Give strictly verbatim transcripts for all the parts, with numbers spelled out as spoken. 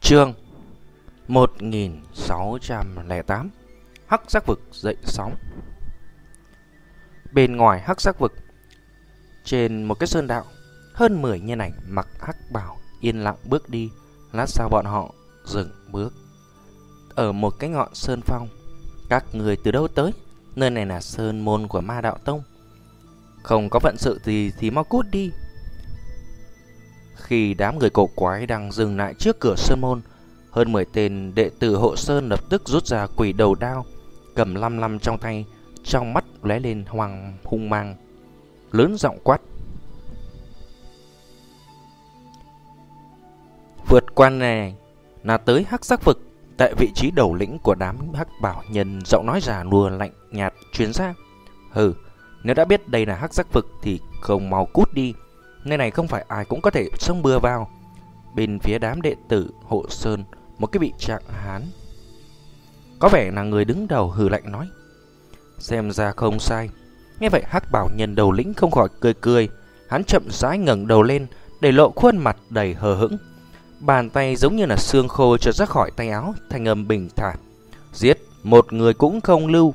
Chương một nghìn sáu trăm lẻ tám. Hắc Giác Vực dậy sóng. Bên ngoài Hắc Giác Vực, trên một cái sơn đạo, hơn mười nhân ảnh mặc hắc bào yên lặng bước đi. Lát sau bọn họ dừng bước ở một cái ngọn sơn phong. Các người từ đâu tới? Nơi này là sơn môn của Ma Đạo Tông. Không có vận sự gì thì mau cút đi. Khi đám người cổ quái đang dừng lại trước cửa sơn môn, hơn mười tên đệ tử hộ sơn lập tức rút ra quỷ đầu đao, cầm lăm lăm trong tay, trong mắt lóe lên hoàng hung mang, lớn giọng quát: vượt qua này là tới Hắc Giác Vực. Tại vị trí đầu lĩnh của đám hắc bảo nhân, giọng nói già nua lạnh nhạt truyền ra: hừ, nếu đã biết đây là Hắc Giác Vực thì không mau cút đi. Nơi này không phải ai cũng có thể xông bừa vào. Bên phía đám đệ tử hộ sơn, một cái vị trạng hán có vẻ là người đứng đầu hừ lạnh nói: xem ra không sai. Nghe vậy hắc bảo nhân đầu lĩnh không khỏi cười cười. Hắn chậm rãi ngẩng đầu lên, để lộ khuôn mặt đầy hờ hững. Bàn tay giống như là xương khô trượt ra khỏi tay áo, thanh âm bình thản: giết, một người cũng không lưu.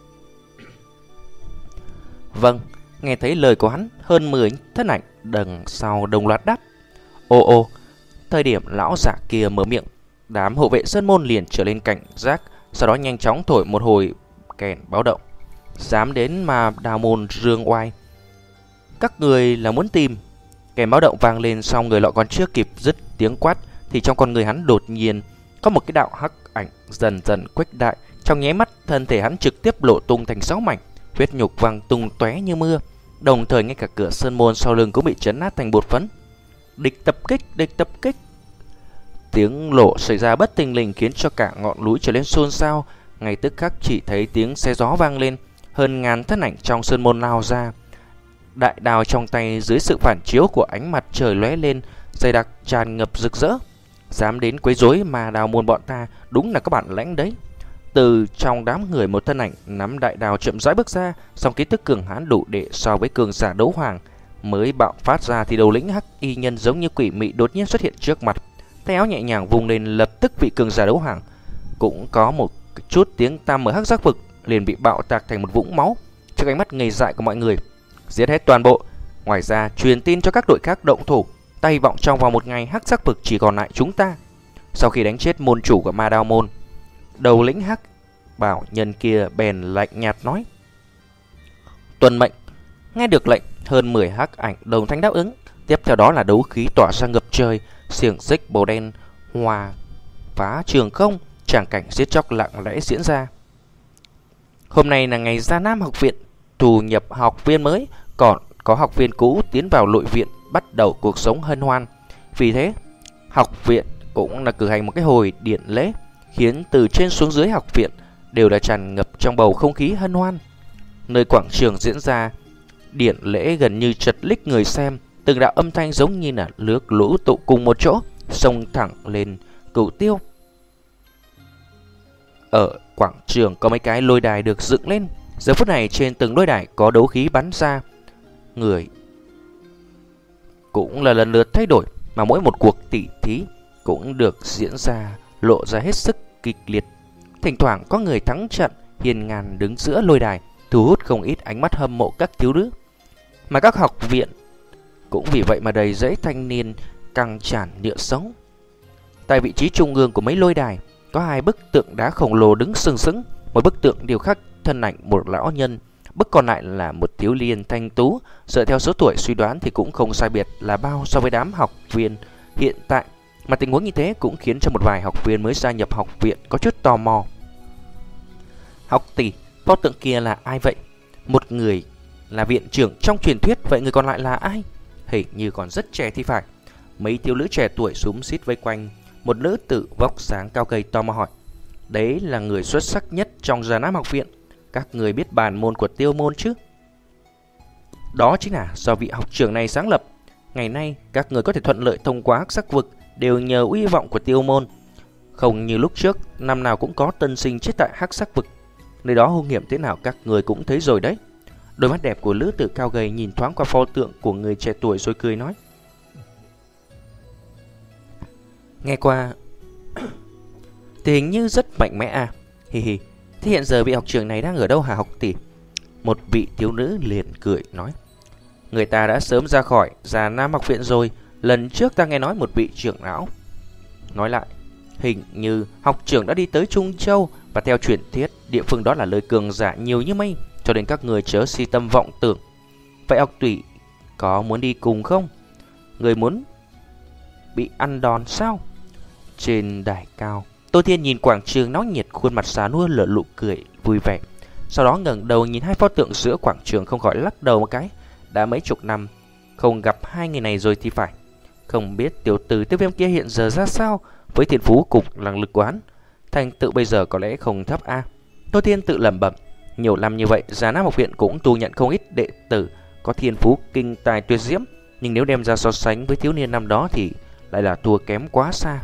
Vâng. Nghe thấy lời của hắn, hơn mười thân ảnh đằng sau đồng loạt đáp: ô ô. Thời điểm lão giả kia mở miệng, đám hộ vệ sơn môn liền trở lên cảnh giác, sau đó nhanh chóng thổi một hồi kèn báo động. Dám đến mà đào môn rương oai, các người là muốn tìm? Kèn báo động vang lên, xong người lọ còn chưa kịp dứt tiếng quát thì trong con người hắn đột nhiên có một cái đạo hắc ảnh dần dần khuếch đại. Trong nháy mắt, thân thể hắn trực tiếp lộ tung thành sáu mảnh, huyết nhục văng tung tóe như mưa. Đồng thời ngay cả cửa sơn môn sau lưng cũng bị chấn nát thành bột phấn. Địch tập kích, địch tập kích. Tiếng lộ xảy ra bất thình lình khiến cho cả ngọn núi trở lên xôn xao. Ngay tức khắc chỉ thấy tiếng xe gió vang lên, hơn ngàn thân ảnh trong sơn môn lao ra. Đại đao trong tay dưới sự phản chiếu của ánh mặt trời lóe lên, dày đặc tràn ngập rực rỡ. Dám đến quấy rối mà đào môn bọn ta, đúng là các bạn lãnh đấy. Từ trong đám người, một thân ảnh nắm đại đao chậm rãi bước ra, song ký tức cường hãn đủ để so với cường giả đấu hoàng mới bạo phát ra thì đầu lĩnh hắc y nhân giống như quỷ mị đột nhiên xuất hiện trước mặt. Tay áo nhẹ nhàng vùng lên, lập tức vị cường giả đấu hoàng cũng có một chút tiếng tăm ở Hắc Giác Vực liền bị bạo tạc thành một vũng máu trước ánh mắt ngây dại của mọi người. Giết hết toàn bộ. Ngoài ra truyền tin cho các đội khác động thủ. Ta hy vọng trong vòng một ngày Hắc Giác Vực chỉ còn lại chúng ta. Sau khi đánh chết môn chủ của Ma Đao môn, đầu lĩnh hắc bảo nhân kia bèn lạnh nhạt nói: tuân mệnh. Nghe được lệnh, hơn mười hắc ảnh đồng thanh đáp ứng. Tiếp theo đó là đấu khí tỏa ra ngập trời, xiềng xích màu đen hòa phá trường không, tràng cảnh giết chóc lặng lẽ diễn ra. Hôm nay là ngày Gia Nam học viện thu nhập học viên mới, còn có học viên cũ tiến vào nội viện bắt đầu cuộc sống hân hoan. Vì thế học viện cũng là cử hành một cái hồi điện lễ, khiến từ trên xuống dưới học viện đều đã tràn ngập trong bầu không khí hân hoan. Nơi quảng trường diễn ra điện lễ gần như chật ních người xem, từng đạo âm thanh giống như là nước lũ tụ cùng một chỗ, xông thẳng lên Cửu Tiêu. Ở quảng trường có mấy cái lôi đài được dựng lên, giờ phút này trên từng lôi đài có đấu khí bắn ra. Người cũng là lần lượt thay đổi, mà mỗi một cuộc tỉ thí cũng được diễn ra lộ ra hết sức kịch liệt. Thỉnh thoảng có người thắng trận hiên ngang đứng giữa lôi đài, thu hút không ít ánh mắt hâm mộ các thiếu nữ. Mà các học viện cũng vì vậy mà đầy rẫy thanh niên căng tràn nhựa sống. Tại vị trí trung ương của mấy lôi đài có hai bức tượng đá khổng lồ đứng sừng sững. Một bức tượng điêu khắc thân ảnh một lão nhân, bức còn lại là một thiếu niên thanh tú. Dựa theo số tuổi suy đoán thì cũng không sai biệt là bao so với đám học viên hiện tại. Mà tình huống như thế cũng khiến cho một vài học viên mới gia nhập học viện có chút tò mò. Học tỷ, pho tượng kia là ai vậy? Một người là viện trưởng trong truyền thuyết, vậy người còn lại là ai? Hình như còn rất trẻ thì phải. Mấy thiếu nữ trẻ tuổi xúm xít vây quanh một nữ tử vóc dáng cao gầy tò mò hỏi: đấy là người xuất sắc nhất trong Gia Nam học viện, các người biết bản môn của Tiêu môn chứ? Đó chính là do vị học trưởng này sáng lập. Ngày nay các người có thể thuận lợi thông qua Hắc Giác Vực đều nhờ uy vọng của Tiêu môn. Không như lúc trước, năm nào cũng có tân sinh chết tại Hắc Giác Vực. Nơi đó hung hiểm thế nào các người cũng thấy rồi đấy. Đôi mắt đẹp của nữ tử cao gầy nhìn thoáng qua pho tượng của người trẻ tuổi rồi cười nói: nghe qua thì hình như rất mạnh mẽ à. Hi hi. Thế hiện giờ vị học trưởng này đang ở đâu hả học tỷ? Một vị thiếu nữ liền cười nói. Người ta đã sớm ra khỏi Già Nam học viện rồi. Lần trước ta nghe nói một vị trưởng lão nói lại, hình như học trưởng đã đi tới Trung Châu, và theo truyền thuyết địa phương đó là nơi cường giả nhiều như mây, cho nên các người chớ si tâm vọng tưởng. Vậy học tỷ có muốn đi cùng không? Người muốn bị ăn đòn sao? Trên đài cao, Tô Thiên nhìn quảng trường náo nhiệt, khuôn mặt xá nua lở nụ cười vui vẻ. Sau đó ngẩng đầu nhìn hai pho tượng giữa quảng trường, không khỏi lắc đầu một cái. Đã mấy chục năm không gặp hai người này rồi thì phải. Không biết tiểu tử Tiêu Viêm kia hiện giờ ra sao, với thiên phú cùng năng lực quán, thành tựu bây giờ có lẽ không thấp a. À. Tô Thiên tự lẩm bẩm. Nhiều năm như vậy, Già Nam học viện cũng tu nhận không ít đệ tử có thiên phú kinh tài tuyệt diễm, nhưng nếu đem ra so sánh với thiếu niên năm đó thì lại là thua kém quá xa.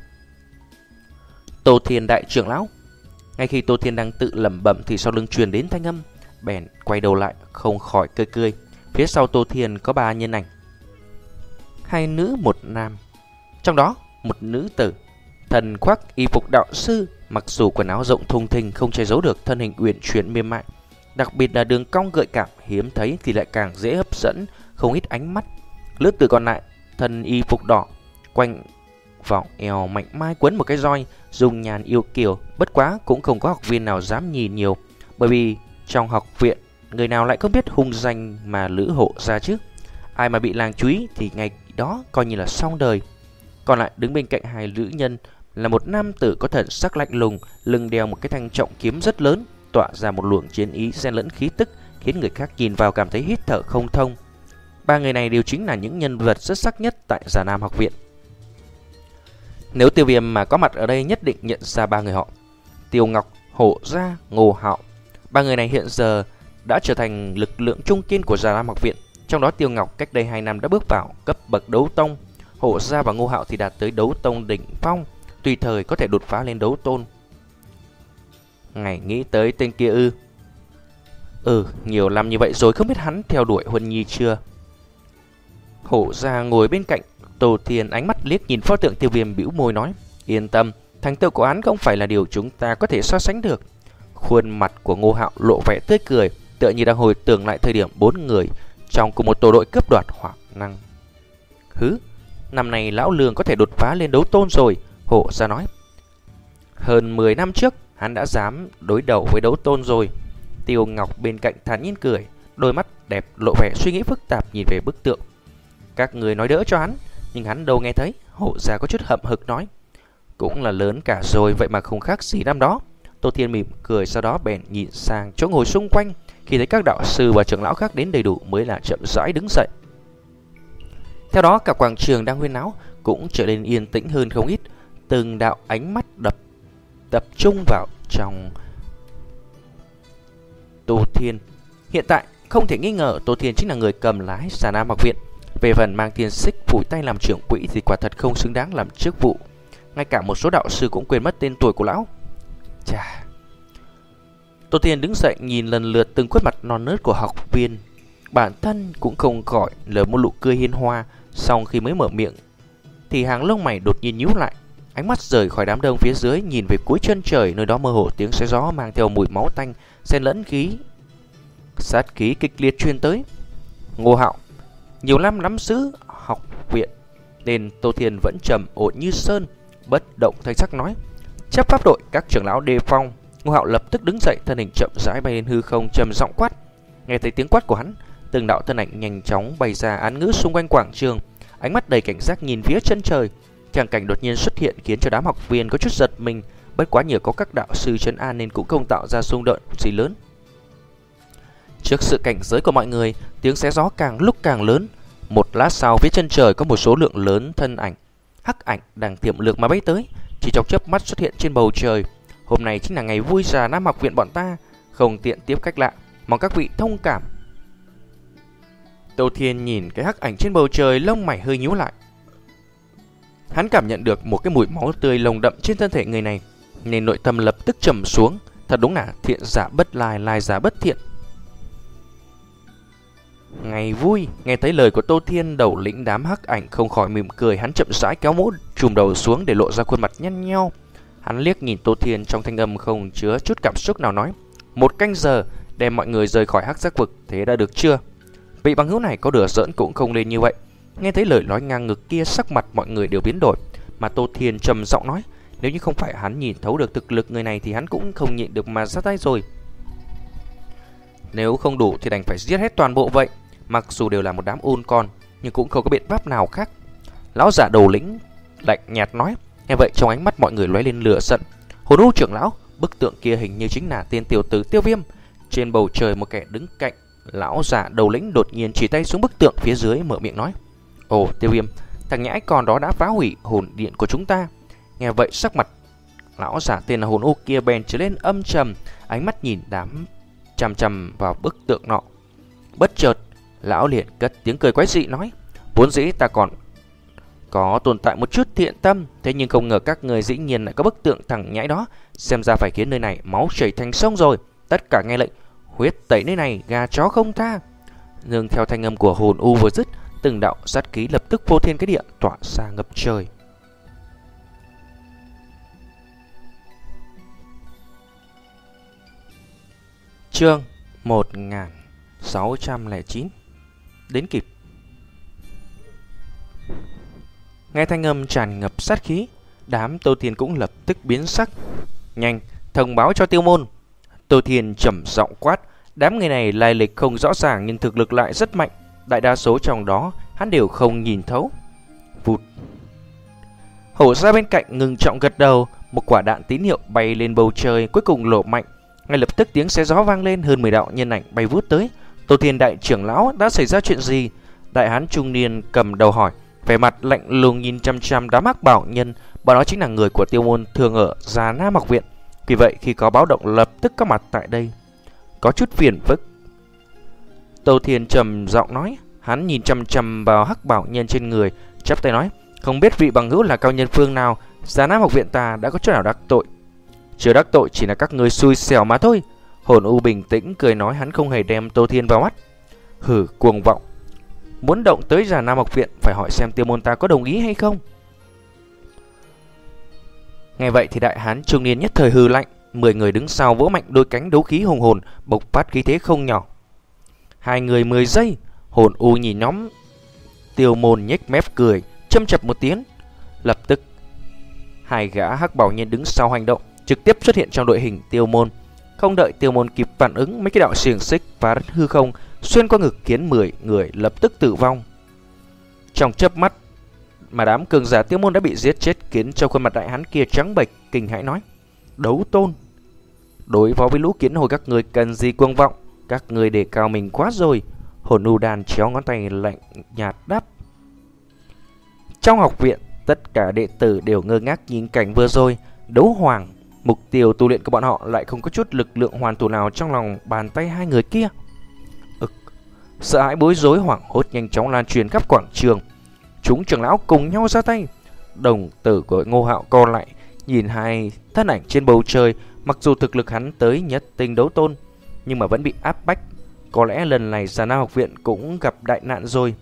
Tô Thiên đại trưởng lão. Ngay khi Tô Thiên đang tự lẩm bẩm thì sau lưng truyền đến thanh âm, bèn quay đầu lại, không khỏi cười cười. Phía sau Tô Thiên có ba nhân ảnh, hai nữ một nam. Trong đó một nữ tử thần khoác y phục đạo sư, mặc dù quần áo rộng thùng thình không che giấu được thân hình uyển chuyển mềm mại, đặc biệt là đường cong gợi cảm hiếm thấy thì lại càng dễ hấp dẫn không ít ánh mắt. Lướt từ còn lại, thân y phục đỏ, quanh vòng eo mạnh mai quấn một cái roi, dùng nhàn yêu kiều. Bất quá cũng không có học viên nào dám nhìn nhiều, bởi vì trong học viện người nào lại không biết hung danh mà Lữ Hộ ra chứ. Ai mà bị làng chú ý thì ngày đó coi như là xong đời. Còn lại đứng bên cạnh hai nữ nhân là một nam tử có thần sắc lạnh lùng, lưng đeo một cái thanh trọng kiếm rất lớn, tỏa ra một luồng chiến ý xen lẫn khí tức, khiến người khác nhìn vào cảm thấy hít thở không thông. Ba người này đều chính là những nhân vật xuất sắc nhất tại Già Nam học viện. Nếu Tiêu Viêm mà có mặt ở đây nhất định nhận ra ba người họ: Tiêu Ngọc, Hổ Gia, Ngô Hạo. Ba người này hiện giờ đã trở thành lực lượng trung kiên của Già Nam học viện. Trong đó Tiêu Ngọc cách đây hai năm đã bước vào cấp bậc đấu tông, Hổ Gia và Ngô Hạo thì đạt tới đấu tông đỉnh phong, tùy thời có thể đột phá lên đấu tôn. Ngày nghĩ tới tên kia ư? Ừ, nhiều năm như vậy rồi không biết hắn theo đuổi Huân Nhi chưa? Hổ Gia ngồi bên cạnh Tô Thiên, ánh mắt liếc nhìn pho tượng Tiêu Viêm, bĩu môi nói: Yên tâm, thành tựu của hắn không phải là điều chúng ta có thể so sánh được. Khuôn mặt của Ngô Hạo lộ vẻ tươi cười, tựa như đang hồi tưởng lại thời điểm bốn người trong cùng một tổ đội cướp đoạt hỏa năng. Hứ, năm nay lão Lương có thể đột phá lên đấu tôn rồi, Hổ Gia nói. Hơn mười năm trước hắn đã dám đối đầu với đấu tôn rồi. Tiêu Ngọc bên cạnh thản nhiên cười, đôi mắt đẹp lộ vẻ suy nghĩ phức tạp nhìn về bức tượng. Các người nói đỡ cho hắn, nhưng hắn đâu nghe thấy. Hổ Gia có chút hậm hực nói: Cũng là lớn cả rồi, vậy mà không khác gì năm đó. Tô Thiên mỉm cười, sau đó bèn nhìn sang chỗ ngồi xung quanh. Khi thấy các đạo sư và trưởng lão khác đến đầy đủ mới là chậm rãi đứng dậy. Theo đó cả quảng trường đang huyên náo cũng trở nên yên tĩnh hơn không ít. Từng đạo ánh mắt đập tập trung vào trong Tô Thiên. Hiện tại không thể nghi ngờ Tô Thiên chính là người cầm lái Già Nam học viện. Về phần mang tiền xích phủi tay làm trưởng quỹ thì quả thật không xứng đáng làm chức vụ. Ngay cả một số đạo sư cũng quên mất tên tuổi của lão. Chà. Tô Thiên đứng dậy nhìn lần lượt từng khuôn mặt non nớt của học viên, bản thân cũng không khỏi lờ một nụ cười hiền hòa. Sau khi mới mở miệng thì hàng lông mày đột nhiên nhíu lại, ánh mắt rời khỏi đám đông phía dưới, nhìn về cuối chân trời, nơi đó mơ hồ tiếng xé gió mang theo mùi máu tanh xen lẫn khí sát khí kịch liệt truyền tới. Ngô Hạo nhiều năm nắm giữ học viện nên Tô Thiên vẫn trầm ổn như sơn, bất động thanh sắc nói: Chấp pháp đội, các trưởng lão đề phòng. Ngô Hạo lập tức đứng dậy, thân hình chậm rãi bay lên hư không, trầm giọng quát. Nghe thấy tiếng quát của hắn, từng đạo thân ảnh nhanh chóng bay ra án ngữ xung quanh quảng trường, ánh mắt đầy cảnh giác nhìn phía chân trời. Tràng cảnh đột nhiên xuất hiện khiến cho đám học viên có chút giật mình, bất quá nhờ có các đạo sư trấn an nên cũng không tạo ra xung đột gì lớn. Trước sự cảnh giới của mọi người, tiếng xé gió càng lúc càng lớn. Một lát sau, phía chân trời có một số lượng lớn thân ảnh hắc ảnh đang tiềm lược mà bay tới, chỉ trong chớp mắt xuất hiện trên bầu trời. Hôm nay chính là ngày vui Già Nam học viện bọn ta, không tiện tiếp khách lạ, mong các vị thông cảm. Tô Thiên nhìn cái hắc ảnh trên bầu trời, lông mày hơi nhíu lại. Hắn cảm nhận được một cái mùi máu tươi nồng đậm trên thân thể người này, nên nội tâm lập tức trầm xuống. Thật đúng là thiện giả bất lai, lai giả bất thiện. Ngày vui. Nghe thấy lời của Tô Thiên, đầu lĩnh đám hắc ảnh không khỏi mỉm cười. Hắn chậm rãi kéo mũ trùm đầu xuống để lộ ra khuôn mặt nhăn nheo. Hắn liếc nhìn Tô Thiên, trong thanh âm không chứa chút cảm xúc nào nói: "Một canh giờ đem mọi người rời khỏi hắc giác vực, thế đã được chưa?" Vị bằng hữu này có đùa giỡn cũng không lên như vậy. Nghe thấy lời nói ngang ngược kia, sắc mặt mọi người đều biến đổi, mà Tô Thiên trầm giọng nói: "Nếu như không phải hắn nhìn thấu được thực lực người này thì hắn cũng không nhịn được mà ra tay rồi. Nếu không đủ thì đành phải giết hết toàn bộ vậy. Mặc dù đều là một đám ôn con, nhưng cũng không có biện pháp nào khác." Lão giả đầu lĩnh lạnh nhạt nói. Nghe vậy trong ánh mắt mọi người lóe lên lửa giận. Hồn U trưởng lão, bức tượng kia hình như chính là tên tiểu tử Tiêu Viêm. Trên bầu trời một kẻ đứng cạnh lão giả đầu lĩnh đột nhiên chỉ tay xuống bức tượng phía dưới, mở miệng nói: "Ồ, Tiêu Viêm, thằng nhãi con đó đã phá hủy hồn điện của chúng ta." Nghe vậy sắc mặt lão giả tên là Hồn U kia bèn trở lên âm trầm, ánh mắt nhìn đám chằm chằm vào bức tượng nọ. Bất chợt lão liền cất tiếng cười quái dị nói: "Vốn dĩ ta còn có tồn tại một chút thiện tâm, thế nhưng không ngờ các người dĩ nhiên lại có bức tượng thằng nhãi đó. Xem ra phải khiến nơi này máu chảy thành sông rồi. Tất cả nghe lệnh, huyết tẩy nơi này, gà chó không tha." Nhưng theo thanh âm của Hồn U vừa dứt, từng đạo sát khí lập tức phô thiên cái địa tỏa ra ngập trời. Chương một nghìn sáu trăm lẻ chín. Đến kịp. Nghe thanh âm tràn ngập sát khí, đám Tô Thiên cũng lập tức biến sắc. "Nhanh, thông báo cho Tiêu Môn." Tô Thiên trầm giọng quát. Đám người này lai lịch không rõ ràng nhưng thực lực lại rất mạnh, đại đa số trong đó hắn đều không nhìn thấu. Vụt. Hổ ra bên cạnh ngừng trọng gật đầu, một quả đạn tín hiệu bay lên bầu trời, cuối cùng nổ mạnh. Ngay lập tức tiếng xé gió vang lên, hơn mười đạo nhân ảnh bay vút tới. Tô Thiên đại trưởng lão, đã xảy ra chuyện gì? Đại hán trung niên cầm đầu hỏi, vẻ mặt lạnh lùng nhìn chăm chăm đám hắc bảo nhân. Bọn đó chính là người của Tiêu Môn thường ở Già Nam học viện, vì vậy khi có báo động lập tức có mặt tại đây. Có chút phiền phức. Tô Thiên trầm giọng nói. Hắn nhìn chăm chăm vào hắc bảo nhân trên người, chắp tay nói: "Không biết vị bằng hữu là cao nhân phương nào, Già Nam học viện ta đã có chỗ nào đắc tội?" "Chưa đắc tội, chỉ là các người xui xẻo mà thôi." Hồn U bình tĩnh cười nói, hắn không hề đem Tô Thiên vào mắt. "Hử, cuồng vọng, muốn động tới Già Nam học viện phải hỏi xem Tiêu Môn ta có đồng ý hay không." Nghe vậy thì đại hán trung niên nhất thời hừ lạnh. Mười người đứng sau vỗ mạnh đôi cánh đấu khí hùng hồn, bộc phát khí thế không nhỏ. Hai người mười giây. Hồn U nhìn nhóm Tiêu Môn nhếch mép cười, châm chập một tiếng. Lập tức hai gã hắc bảo nhân đứng sau hành động, trực tiếp xuất hiện trong đội hình Tiêu Môn. Không đợi Tiêu Môn kịp phản ứng, mấy cái đạo xiềng xích phá đất hư không xuyên qua ngực khiến mười người lập tức tử vong. Trong chớp mắt mà đám cường giả Tiêu Môn đã bị giết chết, khiến cho khuôn mặt đại hán kia trắng bệch, kinh hãi nói: "Đấu tôn, đối phó với lũ kiến hồi các người cần gì cuồng vọng, các người đề cao mình quá rồi." Hồn U đàn chéo ngón tay lạnh nhạt đáp. Trong học viện, tất cả đệ tử đều ngơ ngác nhìn cảnh vừa rồi. Đấu hoàng, mục tiêu tu luyện của bọn họ lại không có chút lực lượng hoàn thủ nào trong lòng bàn tay hai người kia. Ực, sợ hãi bối rối hoảng hốt nhanh chóng lan truyền khắp quảng trường. Chúng trưởng lão cùng nhau ra tay. Đồng tử của Ngô Hạo co lại, nhìn hai thân ảnh trên bầu trời. Mặc dù thực lực hắn tới nhất tinh đấu tôn, nhưng mà vẫn bị áp bách. Có lẽ lần này Già Nam học viện cũng gặp đại nạn rồi.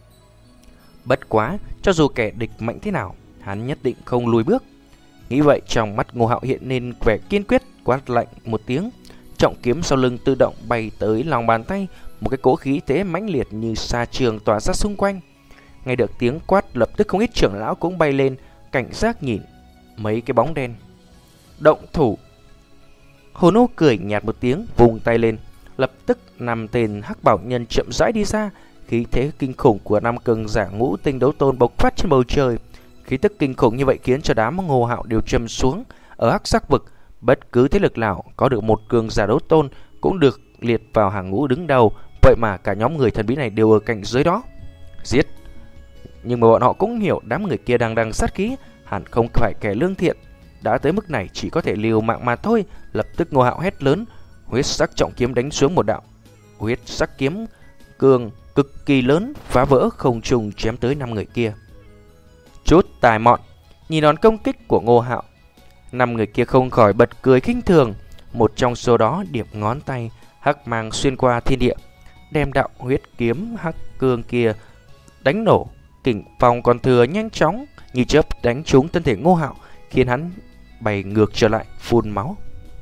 Bất quá, cho dù kẻ địch mạnh thế nào, hắn nhất định không lùi bước. Nghĩ vậy, trong mắt Ngô Hạo hiện lên vẻ kiên quyết, quát lạnh một tiếng. Trọng kiếm sau lưng tự động bay tới lòng bàn tay, một cái cỗ khí thế mãnh liệt như sa trường tỏa ra xung quanh. Nghe được tiếng quát, lập tức không ít trưởng lão cũng bay lên, cảnh giác nhìn mấy cái bóng đen. Động thủ. Hồn U cười nhạt một tiếng, vùng tay lên. Lập tức năm tên hắc bảo nhân chậm rãi đi ra. Khí thế kinh khủng của năm cường giả ngũ tinh đấu tôn bộc phát trên bầu trời. Khí tức kinh khủng như vậy khiến cho đám Ngô Hạo đều trầm xuống. Ở hắc sắc vực, bất cứ thế lực nào có được một cường giả đấu tôn cũng được liệt vào hàng ngũ đứng đầu. Vậy mà cả nhóm người thần bí này đều ở cạnh dưới đó. Giết. Nhưng mà bọn họ cũng hiểu đám người kia đang đang sát khí, hẳn không phải kẻ lương thiện. Đã tới mức này chỉ có thể liều mạng mà thôi. Lập tức Ngô Hạo hét lớn, huyết sắc trọng kiếm đánh xuống một đạo huyết sắc kiếm cương cực kỳ lớn, phá vỡ không trung chém tới năm người kia. Chút tài mọn. Nhìn đòn công kích của Ngô Hạo, năm người kia không khỏi bật cười khinh thường. Một trong số đó điểm ngón tay, hắc mang xuyên qua thiên địa, đem đạo huyết kiếm hắc cương kia đánh nổ. Kình phong còn thừa nhanh chóng như chớp đánh trúng thân thể Ngô Hạo, khiến hắn bay ngược trở lại phun máu.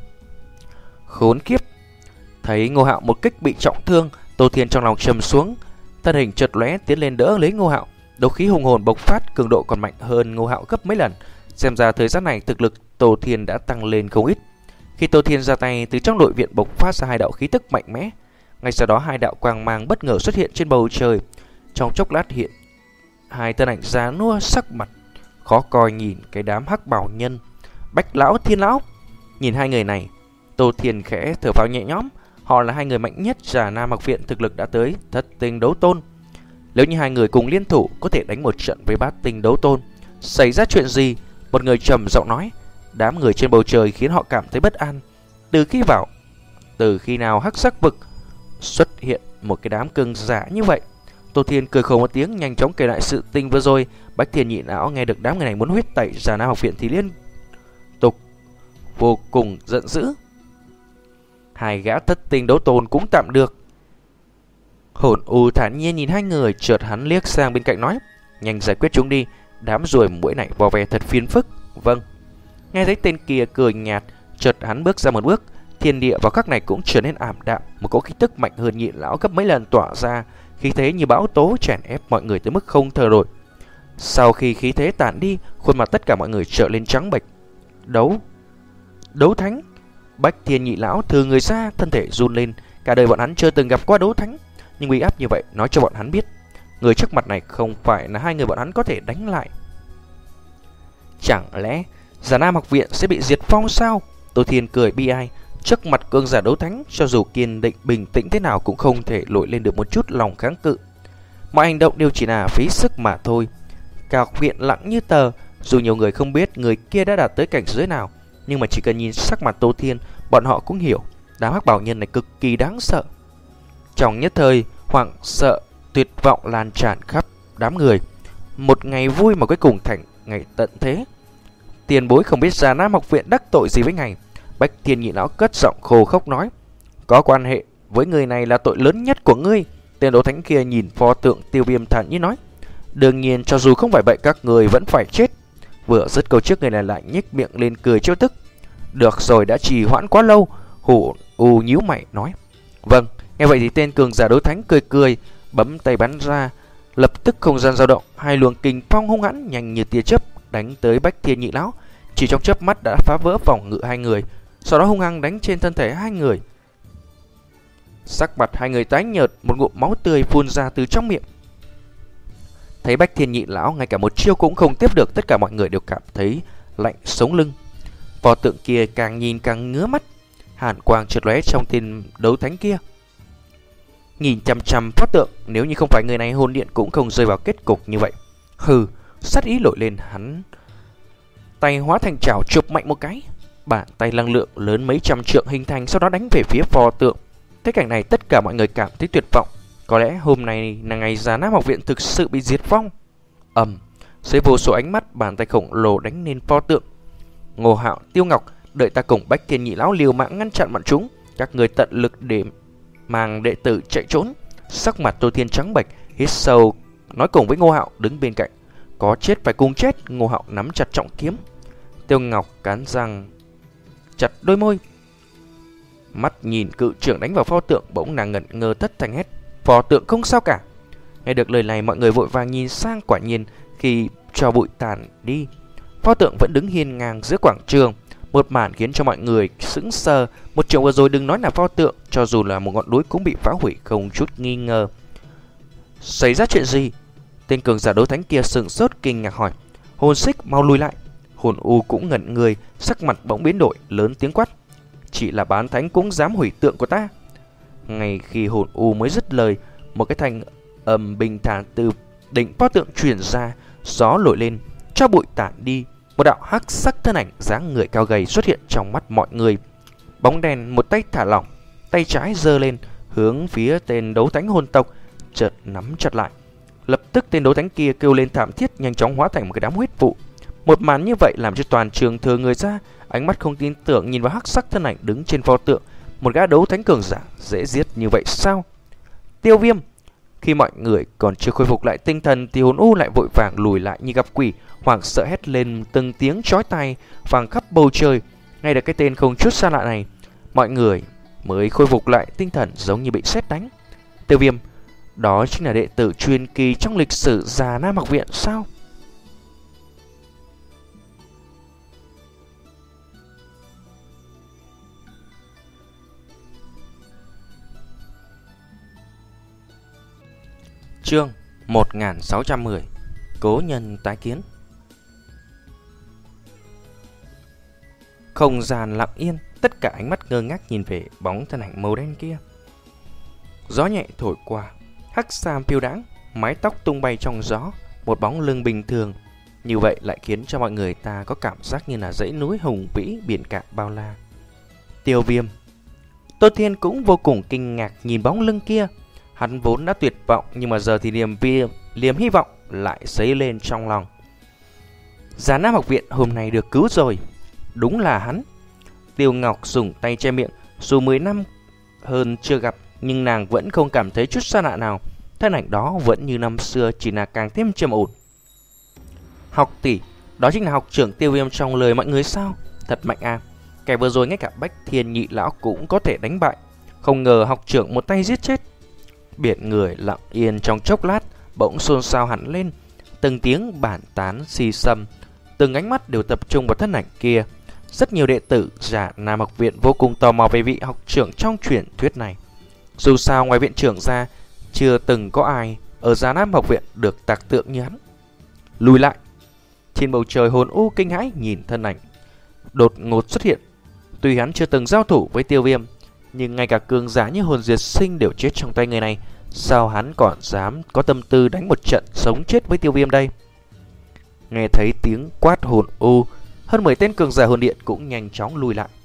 Khốn kiếp! Thấy Ngô Hạo một kích bị trọng thương, Tô Thiên trong lòng trầm xuống, thân hình chợt lóe tiến lên đỡ lấy Ngô Hạo. Đấu khí hùng hồn bộc phát, cường độ còn mạnh hơn Ngô Hạo gấp mấy lần. Xem ra thời gian này thực lực Tô Thiên đã tăng lên không ít. Khi Tô Thiên ra tay, từ trong nội viện bộc phát ra hai đạo khí tức mạnh mẽ. Ngay sau đó hai đạo quang mang bất ngờ xuất hiện trên bầu trời. Trong chốc lát hiện hai thân ảnh già nua, sắc mặt khó coi nhìn cái đám hắc bào nhân Bách lão, Thiên lão. Nhìn hai người này, Tô Thiên khẽ thở phào nhẹ nhõm. Họ là hai người mạnh nhất Già Nam học viện, thực lực đã tới thất tinh đấu tôn. Nếu như hai người cùng liên thủ, có thể đánh một trận với bát tinh đấu tôn. Xảy ra chuyện gì? Một người trầm giọng nói. Đám người trên bầu trời khiến họ cảm thấy bất an. Từ khi vào, từ khi nào hắc sắc vực xuất hiện một cái đám cưng giả như vậy? Tô Thiên cười khổ một tiếng, nhanh chóng kể lại sự tình vừa rồi. Bách Thiên Nhị lão nghe được đám người này muốn huyết tẩy Già Nam học viện thì liên tục vô cùng giận dữ. Hai gã thất tinh đấu tôn cũng tạm được. Hồn U thản nhiên nhìn hai người, chợt hắn liếc sang bên cạnh nói: nhanh giải quyết chúng đi, đám ruồi muỗi này vò vẽ thật phiền phức. Vâng. Nghe thấy tên kia cười nhạt, chợt hắn bước ra một bước. Thiên địa vào khắc này cũng trở nên ảm đạm, một cỗ khí tức mạnh hơn Nhị lão gấp mấy lần tỏa ra, khí thế như bão tố chèn ép mọi người tới mức không thở nổi. Sau khi khí thế tản đi, khuôn mặt tất cả mọi người trở lên trắng bệch. Đấu, đấu thánh. Bách Thiên Nhị lão thừa người ra, thân thể run lên. Cả đời bọn hắn chưa từng gặp qua đấu thánh, nhưng uy áp như vậy nói cho bọn hắn biết người trước mặt này không phải là hai người bọn hắn có thể đánh lại. Chẳng lẽ Già Nam học viện sẽ bị diệt vong sao? Tô Thiên cười bi ai. Trước mặt cường giả đấu thánh, cho dù kiên định bình tĩnh thế nào cũng không thể nổi lên được một chút lòng kháng cự. Mọi hành động đều chỉ là phí sức mà thôi. Cả học viện lặng như tờ. Dù nhiều người không biết người kia đã đạt tới cảnh giới nào, nhưng mà chỉ cần nhìn sắc mặt Tô Thiên, bọn họ cũng hiểu đám hắc bảo nhân này cực kỳ đáng sợ. Trong nhất thời, hoảng sợ, tuyệt vọng lan tràn khắp đám người. Một ngày vui mà cuối cùng thành ngày tận thế. Tiền bối không biết Già Nam học viện đắc tội gì với ngài. Bách Thiên Nhị lão cất giọng khô khốc nói: có quan hệ với người này là tội lớn nhất của ngươi. Tên đấu thánh kia nhìn pho tượng Tiêu Viêm thản nhiên nói: đương nhiên, cho dù không phải vậy các người vẫn phải chết. Vừa dứt câu trước, người này lại nhếch miệng lên cười trêu tức. Được rồi, đã trì hoãn quá lâu. Hổ U nhíu mày nói: vâng. Nghe vậy thì tên cường giả đấu thánh cười cười, bấm tay bắn ra. Lập tức không gian dao động, hai luồng kình phong hung hãn nhanh như tia chớp đánh tới Bách Thiên Nhị lão. Chỉ trong chớp mắt đã phá vỡ vòng ngự hai người, sau đó hung hăng đánh trên thân thể hai người. Sắc mặt hai người tái nhợt, một ngụm máu tươi phun ra từ trong miệng. Thấy Bách Thiên Nhị lão ngay cả một chiêu cũng không tiếp được, tất cả mọi người đều cảm thấy lạnh sống lưng. Pho tượng kia càng nhìn càng ngứa mắt, hàn quang chợt lóe trong tên đấu thánh kia. Nhìn chăm chăm pho tượng, nếu như không phải người này, hồn điện cũng không rơi vào kết cục như vậy. Hừ, sát ý nổi lên, hắn tay hóa thành chảo chụp mạnh một cái. Bàn tay năng lượng lớn mấy trăm trượng hình thành, sau đó đánh về phía pho tượng. Thế cảnh này tất cả mọi người cảm thấy tuyệt vọng. Có lẽ hôm nay là ngày Già Nam học viện thực sự bị diệt vong. Ầm, dưới vô số ánh mắt, bàn tay khổng lồ đánh lên pho tượng. Ngô Hạo, Tiêu Ngọc, đợi ta cùng Bách Thiên Nhị lão liều mạng ngăn chặn bọn chúng. Các người tận lực để mang đệ tử chạy trốn. Sắc mặt Tô Thiên trắng bệch, hít sâu nói cùng với Ngô Hạo đứng bên cạnh: có chết phải cùng chết. Ngô Hạo nắm chặt trọng kiếm. Tiêu Ngọc cắn răng chặt đôi môi, mắt nhìn cự trưởng đánh vào pho tượng. Bỗng nàng ngẩn ngơ thất thanh hét: pho tượng không sao cả. Nghe được lời này, mọi người vội vàng nhìn sang. Quả nhiên khi cho bụi tàn đi, pho tượng vẫn đứng hiên ngang giữa quảng trường. Một màn khiến cho mọi người sững sờ. Một trường vừa rồi đừng nói là pho tượng, cho dù là một ngọn núi cũng bị phá hủy không chút nghi ngờ. Xảy ra chuyện gì? Tên cường giả đấu thánh kia sừng sốt kinh ngạc hỏi. Hồn Xích, mau lùi lại. Hồn U cũng ngẩn người, sắc mặt bỗng biến đổi, lớn tiếng quát: chỉ là bán thánh cũng dám hủy tượng của ta. Ngay khi Hồn U mới dứt lời, một cái thanh âm bình thản từ đỉnh pho tượng truyền ra. Gió nổi lên, cho bụi tản đi. Một đạo hắc sắc thân ảnh dáng người cao gầy xuất hiện trong mắt mọi người. Bóng đèn một tay thả lỏng, tay trái giơ lên hướng phía tên đấu thánh hồn tộc, chợt nắm chặt lại. Lập tức tên đấu thánh kia kêu lên thảm thiết, nhanh chóng hóa thành một cái đám huyết vụ. Một màn như vậy làm cho toàn trường thừa người ra, ánh mắt không tin tưởng nhìn vào hắc sắc thân ảnh đứng trên pho tượng. Một gã đấu thánh cường giả dễ giết như vậy sao? Tiêu Viêm, Khi mọi người còn chưa khôi phục lại tinh thần thì hồn u lại vội vàng lùi lại như gặp quỷ, hoảng sợ hét lên từng tiếng chói tai vang khắp bầu trời. Ngay được cái tên không chút xa lạ này, mọi người mới khôi phục lại tinh thần giống như bị sét đánh. Tiêu Viêm, đó chính là đệ tử truyền kỳ trong lịch sử Già Nam học viện sao? Chương một nghìn sáu trăm mười. Cố nhân tái kiến. Không gian lặng yên, tất cả ánh mắt ngơ ngác nhìn về bóng thân ảnh màu đen kia. Gió nhẹ thổi qua, hắc sam phiêu đãng, mái tóc tung bay trong gió, một bóng lưng bình thường như vậy lại khiến cho mọi người ta có cảm giác như là dãy núi hùng vĩ, biển cả bao la. Tiêu Viêm. Tô Thiên cũng vô cùng kinh ngạc nhìn bóng lưng kia. Hắn vốn đã tuyệt vọng, nhưng mà giờ thì niềm vi liềm hy vọng lại dấy lên trong lòng. Già Nam học viện hôm nay được cứu rồi. Đúng là hắn. Tiêu Ngọc dùng tay che miệng. Dù mười năm hơn chưa gặp, nhưng nàng vẫn không cảm thấy chút xa lạ nào. Thân ảnh đó vẫn như năm xưa, chỉ là càng thêm trầm ổn. Học tỷ, đó chính là học trưởng Tiêu Viêm trong lời mọi người sao? Thật mạnh à. Kẻ vừa rồi ngay cả Bách Thiên Nhị lão cũng có thể đánh bại. Không ngờ học trưởng một tay giết chết. Biển người lặng yên trong chốc lát, bỗng xôn xao hẳn lên. Từng tiếng bản tán xì xầm, từng ánh mắt đều tập trung vào thân ảnh kia. Rất nhiều đệ tử Già Nam học viện vô cùng tò mò về vị học trưởng trong truyền thuyết này. Dù sao ngoài viện trưởng ra, chưa từng có ai ở Già Nam học viện được tạc tượng như hắn. Lùi lại. Trên bầu trời hồn u kinh hãi nhìn thân ảnh đột ngột xuất hiện. Tuy hắn chưa từng giao thủ với Tiêu Viêm, nhưng ngay cả cường giả như hồn diệt sinh đều chết trong tay người này. Sao hắn còn dám có tâm tư đánh một trận sống chết với Tiêu Viêm đây? Nghe thấy tiếng quát hồn u, hơn mười tên cường giả hồn điện cũng nhanh chóng lùi lại.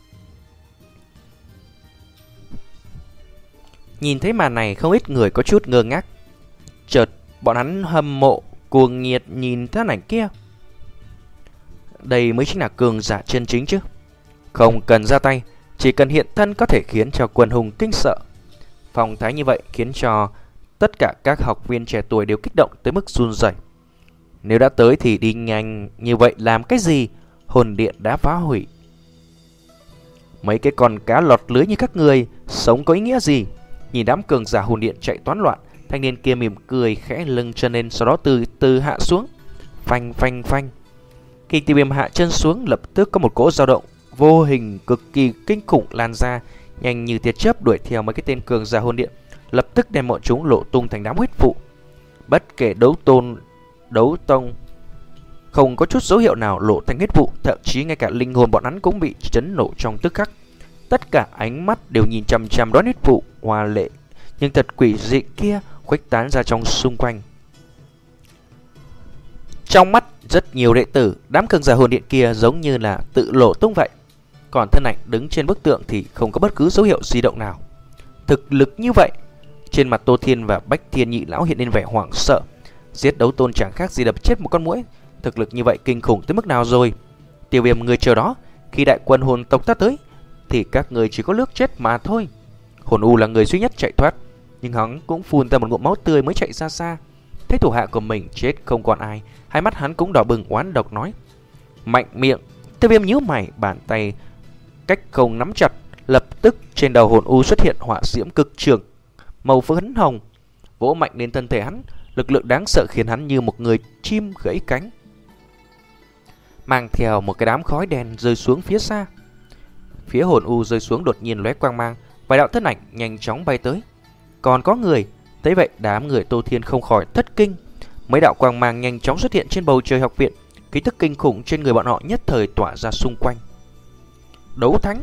Nhìn thấy màn này, không ít người có chút ngơ ngác. Chợt bọn hắn hâm mộ cuồng nhiệt nhìn thân ảnh kia. Đây mới chính là cường giả chân chính chứ. Không cần ra tay, chỉ cần hiện thân có thể khiến cho quần hùng kinh sợ. Phong thái như vậy khiến cho tất cả các học viên trẻ tuổi đều kích động tới mức run rẩy. Nếu đã tới thì đi nhanh như vậy làm cái gì? Hồn điện đã phá hủy. Mấy cái con cá lọt lưới như các người sống có ý nghĩa gì? Nhìn đám cường giả hồn điện chạy toán loạn, thanh niên kia mỉm cười khẽ lưng chân lên, sau đó từ từ hạ xuống. Phanh phanh phanh. Khi Tiêu Viêm hạ chân xuống, lập tức có một cỗ dao động vô hình cực kỳ kinh khủng lan ra, nhanh như tia chớp đuổi theo mấy cái tên cường giả hồn điện, lập tức đem bọn chúng lộ tung thành đám huyết vụ. Bất kể đấu tôn, đấu tông, không có chút dấu hiệu nào lộ thành huyết vụ, thậm chí ngay cả linh hồn bọn hắn cũng bị chấn nổ trong tức khắc. Tất cả ánh mắt đều nhìn chằm chằm đón huyết vụ hoa lệ nhưng thật quỷ dị kia khuếch tán ra trong xung quanh. Trong mắt rất nhiều đệ tử, đám cường giả hồn điện kia giống như là tự lộ tung vậy. Còn thân ảnh đứng trên bức tượng thì không có bất cứ dấu hiệu di động nào. Thực lực như vậy, trên mặt Tô Thiên và Bách Thiên Nhị lão hiện lên vẻ hoảng sợ. Giết đấu tôn chẳng khác gì đập chết một con muỗi. Thực lực như vậy kinh khủng tới mức nào rồi? Tiêu Viêm, người chờ đó, khi đại quân hồn tộc ta tới thì các người chỉ có nước chết mà thôi. Hồn U là người duy nhất chạy thoát, nhưng hắn cũng phun ra một ngụm máu tươi mới chạy ra xa. Thấy thủ hạ của mình chết không còn ai, hai mắt hắn cũng đỏ bừng oán độc nói: mạnh miệng. Tiêu Viêm nhíu mày, bàn tay cách không nắm chặt, lập tức trên đầu hồn U xuất hiện hỏa diễm cực trường màu phấn hồng, vỗ mạnh lên thân thể hắn. Lực lượng đáng sợ khiến hắn như một người chim gãy cánh, mang theo một cái đám khói đen rơi xuống phía xa. Phía hồn U rơi xuống đột nhiên lóe quang mang, vài đạo thân ảnh nhanh chóng bay tới. Còn có người. Thấy vậy đám người Tô Thiên không khỏi thất kinh. Mấy đạo quang mang nhanh chóng xuất hiện trên bầu trời học viện, khí tức kinh khủng trên người bọn họ nhất thời tỏa ra xung quanh. Đấu thánh.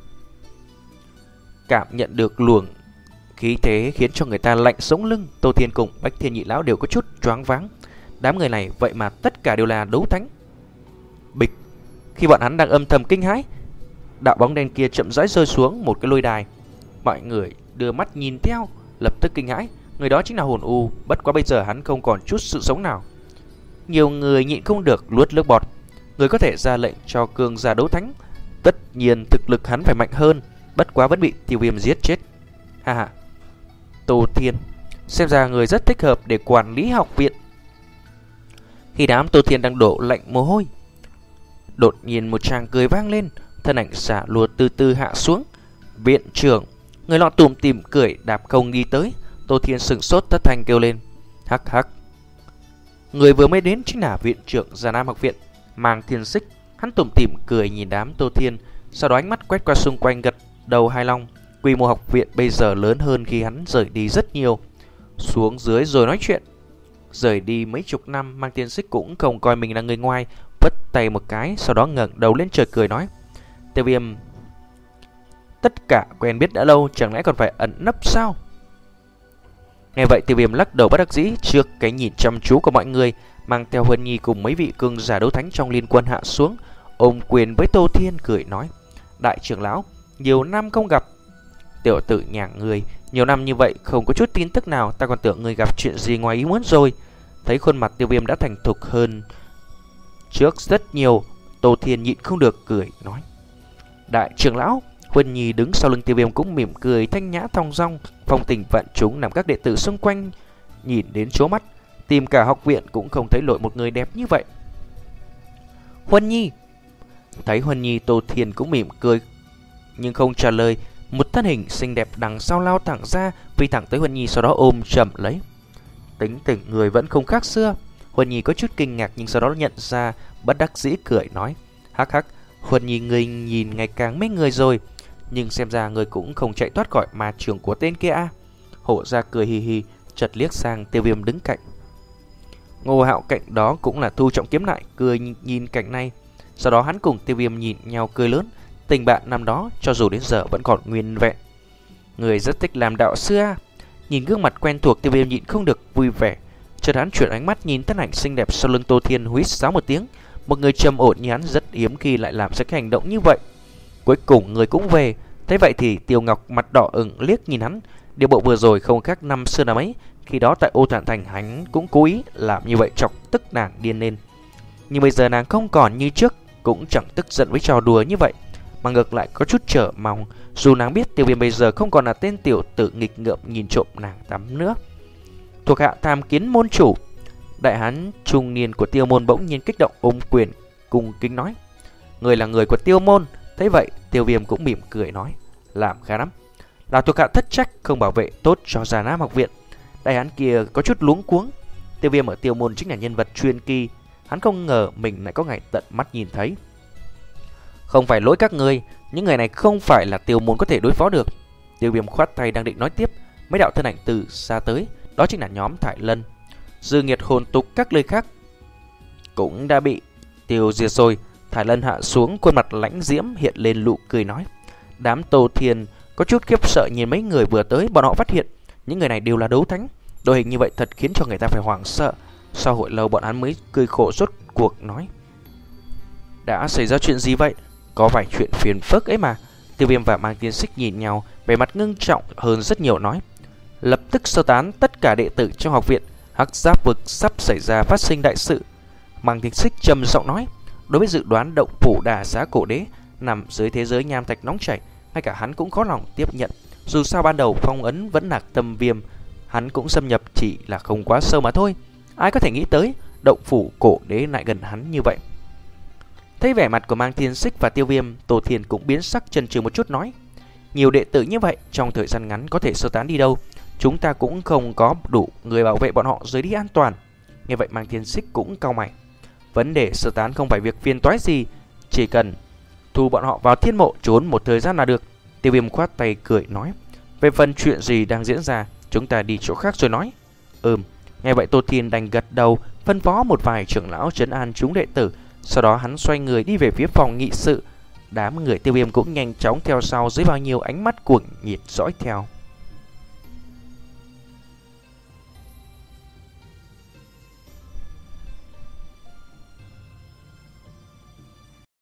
Cảm nhận được luồng khí thế khiến cho người ta lạnh sống lưng. Tô Thiên cùng Bách Thiên Nhị lão đều có chút choáng váng. Đám người này vậy mà tất cả đều là đấu thánh. Bịch. Khi bọn hắn đang âm thầm kinh hãi, đạo bóng đen kia chậm rãi rơi xuống một cái lôi đài. Mọi người đưa mắt nhìn theo, lập tức kinh hãi. Người đó chính là hồn U, bất quá bây giờ hắn không còn chút sự sống nào. Nhiều người nhịn không được nuốt nước bọt. Người có thể ra lệnh cho cường giả đấu thánh, tất nhiên thực lực hắn phải mạnh hơn, bất quá vẫn bị Tiêu Viêm giết chết. Ha ha. Tô Thiên, Xem ra người rất thích hợp để quản lý học viện. Khi đám Tô Thiên đang đổ lạnh mồ hôi, đột nhiên một tràng cười vang lên. Thân ảnh xả lùa từ từ hạ xuống. Viện trưởng. Người lọ tủm tỉm cười đạp không đi tới. Tô Thiên sừng sốt thất thanh kêu lên. Hắc hắc. Người vừa mới đến chính là viện trưởng Già Nam học viện, Mang Thiên Xích. Hắn tủm tỉm cười nhìn đám Tô Thiên, sau đó ánh mắt quét qua xung quanh gật đầu hài lòng. Quy mô học viện bây giờ lớn hơn khi hắn rời đi rất nhiều. Xuống dưới rồi nói chuyện. Rời đi mấy chục năm, Mang Thiên Xích cũng không coi mình là người ngoài, vất tay một cái, sau đó ngẩng đầu lên trời cười nói. Tiêu Viêm, tất cả quen biết đã lâu, chẳng lẽ còn phải ẩn nấp sao? Nghe vậy Tiêu Viêm lắc đầu bất đắc dĩ trước cái nhìn chăm chú của mọi người, mang theo Huân Nhi cùng mấy vị cường giả đấu thánh trong liên quân hạ xuống, ôm quyền với Tô Thiên cười nói. Đại trưởng lão, nhiều năm không gặp. Tiểu tử nhà người, nhiều năm như vậy không có chút tin tức nào, ta còn tưởng người gặp chuyện gì ngoài ý muốn rồi. Thấy khuôn mặt Tiêu Viêm đã thành thục hơn trước rất nhiều, Tô Thiên nhịn không được cười nói. Đại trưởng lão. Huân Nhi đứng sau lưng Tiêu Viêm cũng mỉm cười thanh nhã thong dong, phong tình vạn chúng làm các đệ tử xung quanh nhìn đến chố mắt, tìm cả học viện cũng không thấy nổi một người đẹp như vậy. Huân Nhi. Thấy Huân Nhi, Tô Thiên cũng mỉm cười nhưng không trả lời. Một thân hình xinh đẹp đằng sau lao thẳng ra, phi thẳng tới Huân Nhi, sau đó ôm chầm lấy. Tính tình người vẫn không khác xưa. Huân Nhi có chút kinh ngạc nhưng sau đó nhận ra, bất đắc dĩ cười nói. Hắc hắc, Huân Nhi người nhìn ngày càng mấy người rồi, nhưng xem ra người cũng không chạy thoát khỏi ma trường của tên kia à. Hổ ra cười hì hì, chợt liếc sang Tiêu Viêm đứng cạnh. Ngô Hạo cạnh đó cũng là thu trọng kiếm lại, cười nhìn cảnh này. Sau đó hắn cùng Tiêu Viêm nhìn nhau cười lớn. Tình bạn năm đó cho dù đến giờ vẫn còn nguyên vẹn. Người rất thích làm đạo sư à. Nhìn gương mặt quen thuộc, Tiêu Viêm nhịn không được vui vẻ. Chợt hắn chuyển ánh mắt nhìn thân ảnh xinh đẹp sau lưng Tô Thiên, huýt sáo một tiếng. Một người trầm ổn như hắn rất hiếm khi lại làm ra cái hành động như vậy. Cuối cùng người cũng về. Thế vậy thì Tiêu Ngọc mặt đỏ ửng liếc nhìn hắn. Điều bộ vừa rồi không khác năm xưa nào ấy. Khi đó tại Ô Thản Thành hắn cũng cố ý làm như vậy chọc tức nàng điên lên. Nhưng bây giờ nàng không còn như trước, cũng chẳng tức giận với trò đùa như vậy, mà ngược lại có chút trở mong. Dù nàng biết Tiêu Viêm bây giờ không còn là tên tiểu tử nghịch ngợm nhìn trộm nàng tắm nữa. Thuộc hạ tham kiến môn chủ. Đại hán trung niên của Tiêu môn bỗng nhiên kích động ôm quyền cung kính nói. Người là người của Tiêu môn. Thấy vậy Tiêu Viêm cũng mỉm cười nói. Làm khá lắm, là thuộc hạ thất trách không bảo vệ tốt cho Già Nam học viện. Đại hán kia có chút luống cuống. Tiêu Viêm ở Tiêu môn chính là nhân vật truyền kỳ, hắn không ngờ mình lại có ngày tận mắt nhìn thấy. Không phải lỗi các ngươi, những người này không phải là Tiêu môn có thể đối phó được. Tiêu Viêm khoát tay đang định nói tiếp, mấy đạo thân ảnh từ xa tới, đó chính là nhóm Thải Lân. Dư nghiệt hồn tục các lời khác cũng đã bị tiêu diệt rồi. Thải Lân hạ xuống, khuôn mặt lãnh diễm hiện lên nụ cười nói. Đám Tô Thiên có chút khiếp sợ nhìn mấy người vừa tới. Bọn họ phát hiện những người này đều là đấu thánh. Đội hình như vậy thật khiến cho người ta phải hoảng sợ. Sau hồi lâu bọn hắn mới cười khổ rốt cuộc nói. Đã xảy ra chuyện gì vậy? Có vài chuyện phiền phức ấy mà. Tiêu Viêm và Mang Thiên Xích nhìn nhau, vẻ mặt ngưng trọng hơn rất nhiều nói. Lập tức sơ tán tất cả đệ tử trong học viện. Hắc Giáp vực sắp xảy ra phát sinh đại sự. Mang Thiên Xích trầm giọng nói. Đối với dự đoán động phủ Đà Giá Cổ Đế nằm dưới thế giới nham thạch nóng chảy, ngay cả hắn cũng khó lòng tiếp nhận. Dù sao ban đầu phong ấn vẫn là Tâm Viêm, hắn cũng xâm nhập chỉ là không quá sâu mà thôi. Ai có thể nghĩ tới động phủ cổ đế lại gần hắn như vậy. Thấy vẻ mặt của Mang Thiên Xích và Tiêu Viêm, Tô Thiên cũng biến sắc chần chừ một chút nói. Nhiều đệ tử như vậy trong thời gian ngắn có thể sơ tán đi đâu? Chúng ta cũng không có đủ người bảo vệ bọn họ rời đi an toàn. Nghe vậy Mang Thiên Xích cũng cau mày. Vấn đề sơ tán không phải việc phiền toái gì, chỉ cần thu bọn họ vào thiên mộ trốn một thời gian là được. Tiêu Viêm khoát tay cười nói. Về phần chuyện gì đang diễn ra, chúng ta đi chỗ khác rồi nói. Ừm. Nghe vậy Tô Thiên đành gật đầu, phân phó một vài trưởng lão trấn an chúng đệ tử. Sau đó hắn xoay người đi về phía phòng nghị sự. Đám người Tiêu Viêm cũng nhanh chóng theo sau dưới bao nhiêu ánh mắt cuồng nhiệt dõi theo.